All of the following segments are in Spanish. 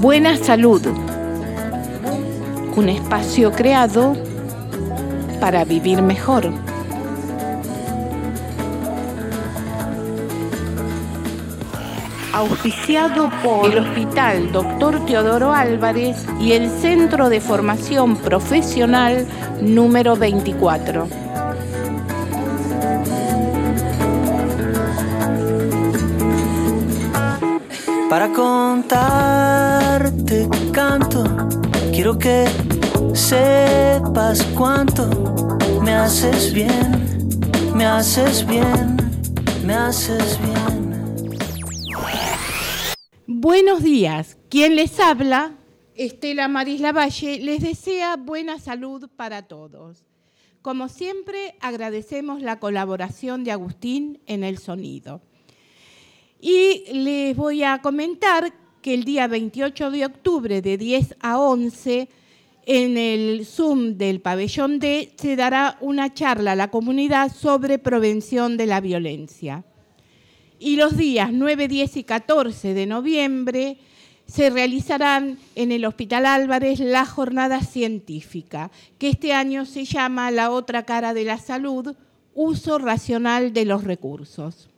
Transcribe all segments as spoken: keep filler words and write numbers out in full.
Buena Salud, un espacio creado para vivir mejor. Auspiciado por el Hospital Doctor Teodoro Álvarez y el Centro de Formación Profesional número veinticuatro. Para contarte canto, quiero que sepas cuánto me haces bien, me haces bien, me haces bien. Buenos días, quien les habla, Estela Maris Lavalle, les desea buena salud para todos. Como siempre, agradecemos la colaboración de Agustín en el sonido. Y les voy a comentar que el día veintiocho de octubre de diez a once en el Zoom del Pabellón D se dará una charla a la comunidad sobre prevención de la violencia. Y los días nueve, diez y catorce de noviembre se realizarán en el Hospital Álvarez la jornada científica, que este año se llama La otra cara de la salud, uso racional de los recursos.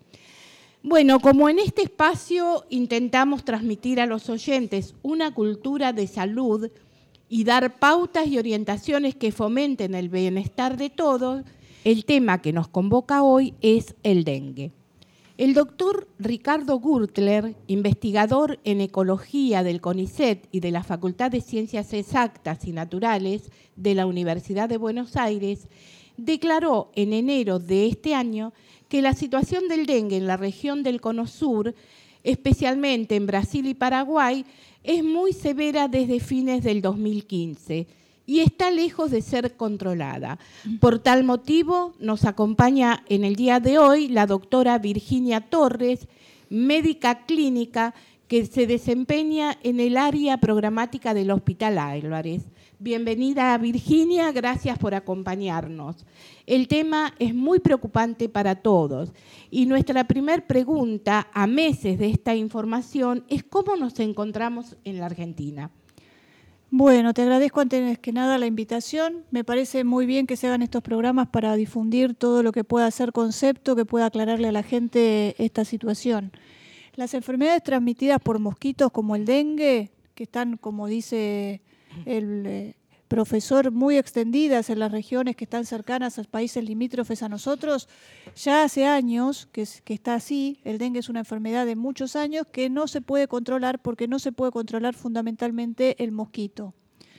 Bueno, como en este espacio intentamos transmitir a los oyentes una cultura de salud y dar pautas y orientaciones que fomenten el bienestar de todos, el tema que nos convoca hoy es el dengue. El doctor Ricardo Gürtler, investigador en ecología del CONICET y de la Facultad de Ciencias Exactas y Naturales de la Universidad de Buenos Aires, declaró en enero de este año que la situación del dengue en la región del Cono Sur, especialmente en Brasil y Paraguay, es muy severa desde fines del dos mil quince y está lejos de ser controlada. Por tal motivo, nos acompaña en el día de hoy la doctora Virginia Torres, médica clínica que se desempeña en el área programática del Hospital Álvarez. Bienvenida, Virginia, gracias por acompañarnos. El tema es muy preocupante para todos y nuestra primera pregunta, a meses de esta información, es cómo nos encontramos en la Argentina. Bueno, te agradezco antes que nada la invitación. Me parece muy bien que se hagan estos programas para difundir todo lo que pueda ser concepto, que pueda aclararle a la gente esta situación. Las enfermedades transmitidas por mosquitos como el dengue, que están, como dice el eh, profesor, muy extendidas en las regiones que están cercanas a países limítrofes a nosotros, ya hace años que, que está así. El dengue es una enfermedad de muchos años que no se puede controlar porque no se puede controlar fundamentalmente el mosquito.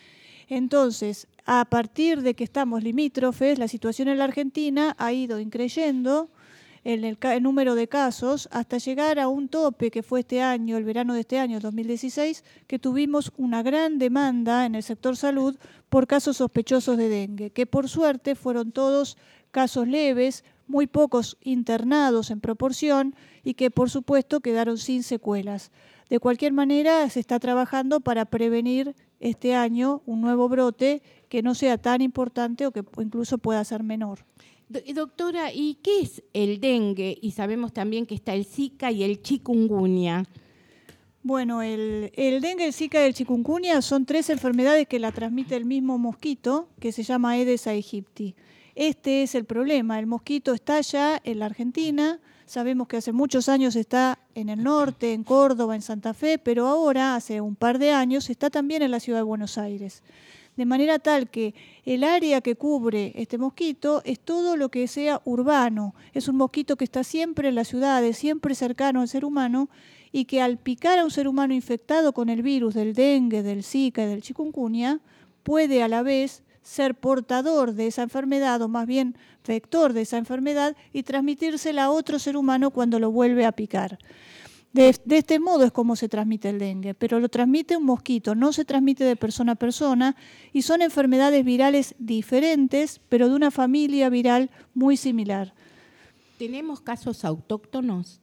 Entonces, a partir de que estamos limítrofes, la situación en la Argentina ha ido increyendo en el, el número de casos hasta llegar a un tope que fue este año, el verano de este año, dos mil dieciséis, que tuvimos una gran demanda en el sector salud por casos sospechosos de dengue, que por suerte fueron todos casos leves, muy pocos internados en proporción y que por supuesto quedaron sin secuelas. De cualquier manera, se está trabajando para prevenir este año un nuevo brote que no sea tan importante o que incluso pueda ser menor. Doctora, ¿y qué es el dengue? Y sabemos también que está el Zika y el chikungunya. Bueno, el, el dengue, el Zika y el chikungunya son tres enfermedades que la transmite el mismo mosquito, que se llama Aedes aegypti. Este es el problema. El mosquito está ya en la Argentina. Sabemos que hace muchos años está en el norte, en Córdoba, en Santa Fe, pero ahora, hace un par de años, está también en la ciudad de Buenos Aires. De manera tal que el área que cubre este mosquito es todo lo que sea urbano. Es un mosquito que está siempre en las ciudades, siempre cercano al ser humano, y que al picar a un ser humano infectado con el virus del dengue, del Zika y del chikungunya, puede a la vez ser portador de esa enfermedad, o más bien vector de esa enfermedad, y transmitírsela a otro ser humano cuando lo vuelve a picar. De, de este modo es como se transmite el dengue, pero lo transmite un mosquito, no se transmite de persona a persona y son enfermedades virales diferentes, pero de una familia viral muy similar. ¿Tenemos casos autóctonos?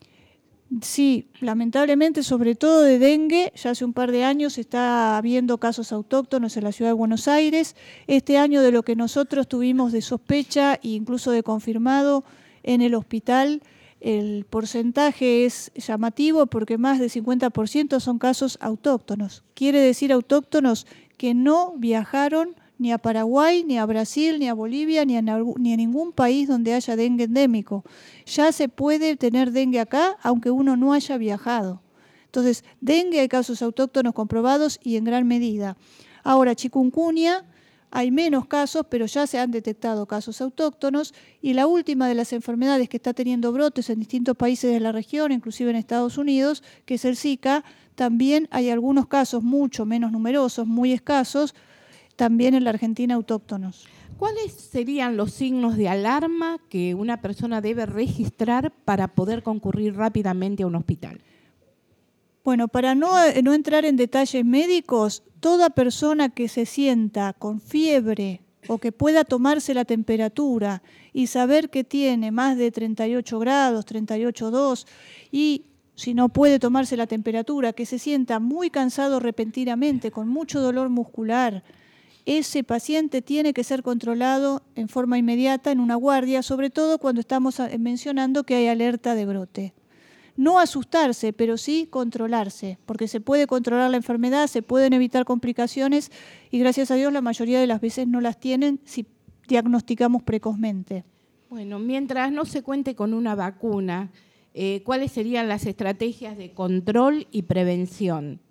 Sí, lamentablemente, sobre todo de dengue, ya hace un par de años está habiendo casos autóctonos en la ciudad de Buenos Aires. Este año, de lo que nosotros tuvimos de sospecha e incluso de confirmado en el hospital, El porcentaje es llamativo porque más del cincuenta por ciento son casos autóctonos. Quiere decir autóctonos que no viajaron ni a Paraguay, ni a Brasil, ni a Bolivia, ni a, ni a ningún país donde haya dengue endémico. Ya se puede tener dengue acá, aunque uno no haya viajado. Entonces, dengue hay casos autóctonos comprobados y en gran medida. Ahora, chikungunya, hay menos casos, pero ya se han detectado casos autóctonos, y la última de las enfermedades que está teniendo brotes en distintos países de la región, inclusive en Estados Unidos, que es el Zika, también hay algunos casos mucho menos numerosos, muy escasos, también en la Argentina autóctonos. ¿Cuáles serían los signos de alarma que una persona debe registrar para poder concurrir rápidamente a un hospital? Bueno, para no, no entrar en detalles médicos, toda persona que se sienta con fiebre o que pueda tomarse la temperatura y saber que tiene más de treinta y ocho grados, treinta y ocho punto dos, y si no puede tomarse la temperatura, que se sienta muy cansado repentinamente, con mucho dolor muscular, ese paciente tiene que ser controlado en forma inmediata en una guardia, sobre todo cuando estamos mencionando que hay alerta de brote. No asustarse, pero sí controlarse, porque se puede controlar la enfermedad, se pueden evitar complicaciones y gracias a Dios la mayoría de las veces no las tienen si diagnosticamos precozmente. Bueno, mientras no se cuente con una vacuna, eh, ¿cuáles serían las estrategias de control y prevención?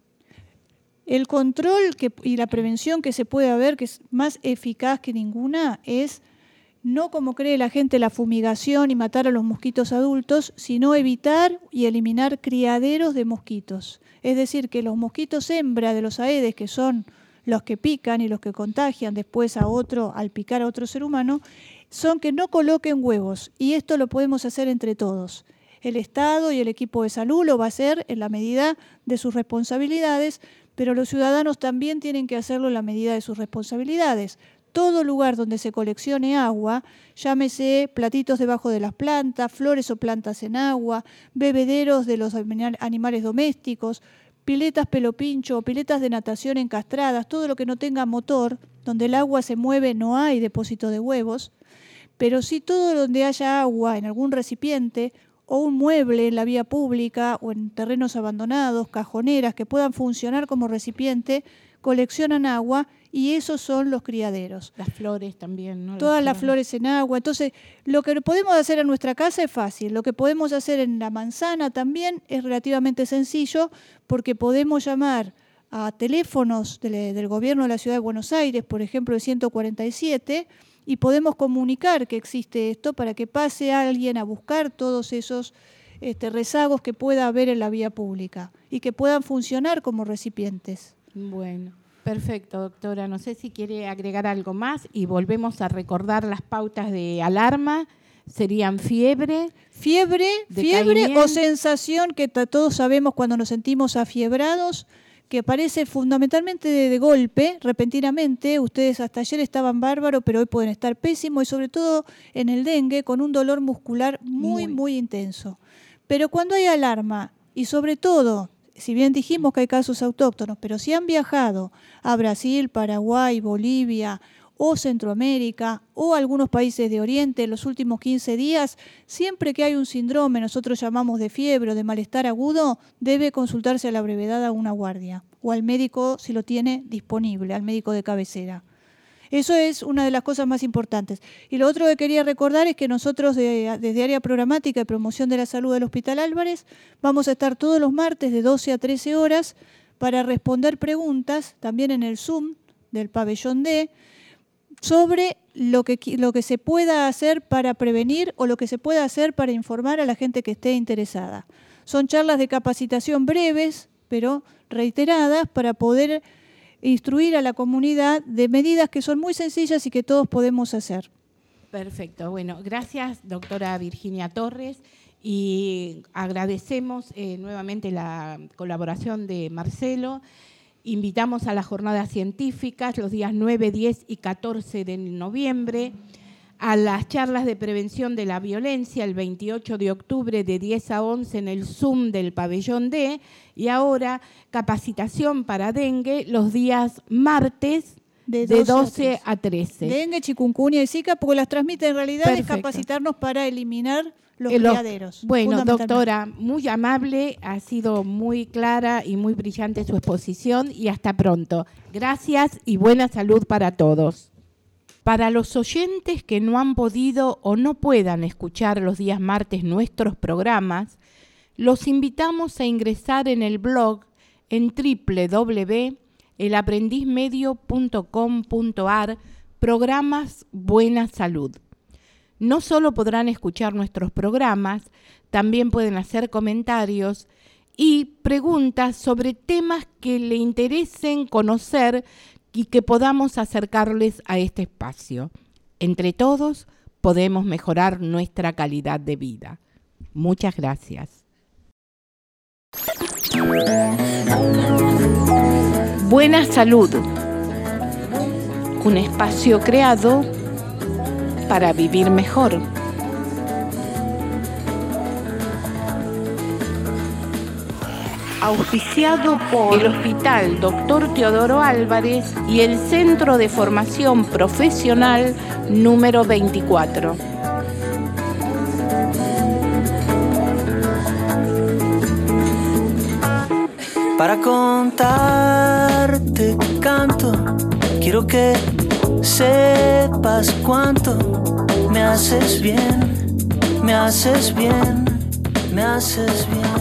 El control que, y la prevención que se puede haber, que es más eficaz que ninguna, es no como cree la gente la fumigación y matar a los mosquitos adultos, sino evitar y eliminar criaderos de mosquitos. Es decir, que los mosquitos hembra de los Aedes, que son los que pican y los que contagian después a otro al picar a otro ser humano, son que no coloquen huevos. Y esto lo podemos hacer entre todos. El Estado y el equipo de salud lo va a hacer en la medida de sus responsabilidades, pero los ciudadanos también tienen que hacerlo en la medida de sus responsabilidades. Todo lugar donde se coleccione agua, llámese platitos debajo de las plantas, flores o plantas en agua, bebederos de los animales domésticos, piletas pelopincho o piletas de natación encastradas, todo lo que no tenga motor, donde el agua se mueve no hay depósito de huevos, pero sí todo donde haya agua en algún recipiente o un mueble en la vía pública o en terrenos abandonados, cajoneras que puedan funcionar como recipiente, coleccionan agua y esos son los criaderos. Las flores también, ¿no? Todas las flores. flores en agua. Entonces, lo que podemos hacer en nuestra casa es fácil. Lo que podemos hacer en la manzana también es relativamente sencillo porque podemos llamar a teléfonos del, del gobierno de la Ciudad de Buenos Aires, por ejemplo, el ciento cuarenta y siete, y podemos comunicar que existe esto para que pase alguien a buscar todos esos este, rezagos que pueda haber en la vía pública y que puedan funcionar como recipientes. Bueno, perfecto, doctora. No sé si quiere agregar algo más y volvemos a recordar las pautas de alarma. Serían fiebre, fiebre, fiebre o sensación que todos sabemos cuando nos sentimos afiebrados, que aparece fundamentalmente de, de golpe, repentinamente. Ustedes hasta ayer estaban bárbaros, pero hoy pueden estar pésimos, y sobre todo en el dengue, con un dolor muscular muy, muy, muy intenso. Pero cuando hay alarma, y sobre todo, si bien dijimos que hay casos autóctonos, pero si han viajado a Brasil, Paraguay, Bolivia o Centroamérica o algunos países de Oriente en los últimos quince días, siempre que hay un síndrome, nosotros llamamos de fiebre o de malestar agudo, debe consultarse a la brevedad a una guardia o al médico si lo tiene disponible, al médico de cabecera. Eso es una de las cosas más importantes. Y lo otro que quería recordar es que nosotros de, desde Área Programática y Promoción de la Salud del Hospital Álvarez vamos a estar todos los martes de doce a trece horas para responder preguntas, también en el Zoom del pabellón D, sobre lo que, lo que se pueda hacer para prevenir o lo que se pueda hacer para informar a la gente que esté interesada. Son charlas de capacitación breves, pero reiteradas, para poder instruir a la comunidad de medidas que son muy sencillas y que todos podemos hacer. Perfecto. Bueno, gracias, doctora Virginia Torres, y agradecemos eh, nuevamente la colaboración de Marcelo. Invitamos a las jornadas científicas los días nueve, diez y catorce de noviembre, a las charlas de prevención de la violencia el veintiocho de octubre de diez a once en el Zoom del pabellón D, y ahora capacitación para dengue los días martes de doce a trece. Dengue, chikungunya y Zika, porque las transmite en realidad. Perfecto. Es capacitarnos para eliminar los Eh, los- criaderos. Bueno, fundamentalmente. doctora, muy amable, ha sido muy clara y muy brillante su exposición y hasta pronto. Gracias y buena salud para todos. Para los oyentes que no han podido o no puedan escuchar los días martes nuestros programas, los invitamos a ingresar en el blog en doble u doble u doble u punto el aprendiz medio punto com punto a r, programas Buena Salud. No solo podrán escuchar nuestros programas, también pueden hacer comentarios y preguntas sobre temas que le interesen conocer y que podamos acercarles a este espacio. Entre todos podemos mejorar nuestra calidad de vida. Muchas gracias. Buena Salud, un espacio creado para vivir mejor. Auspiciado por el Hospital Doctor Teodoro Álvarez y el Centro de Formación Profesional número veinticuatro. Para contarte canto, quiero que sepas cuánto me haces bien, me haces bien, me haces bien.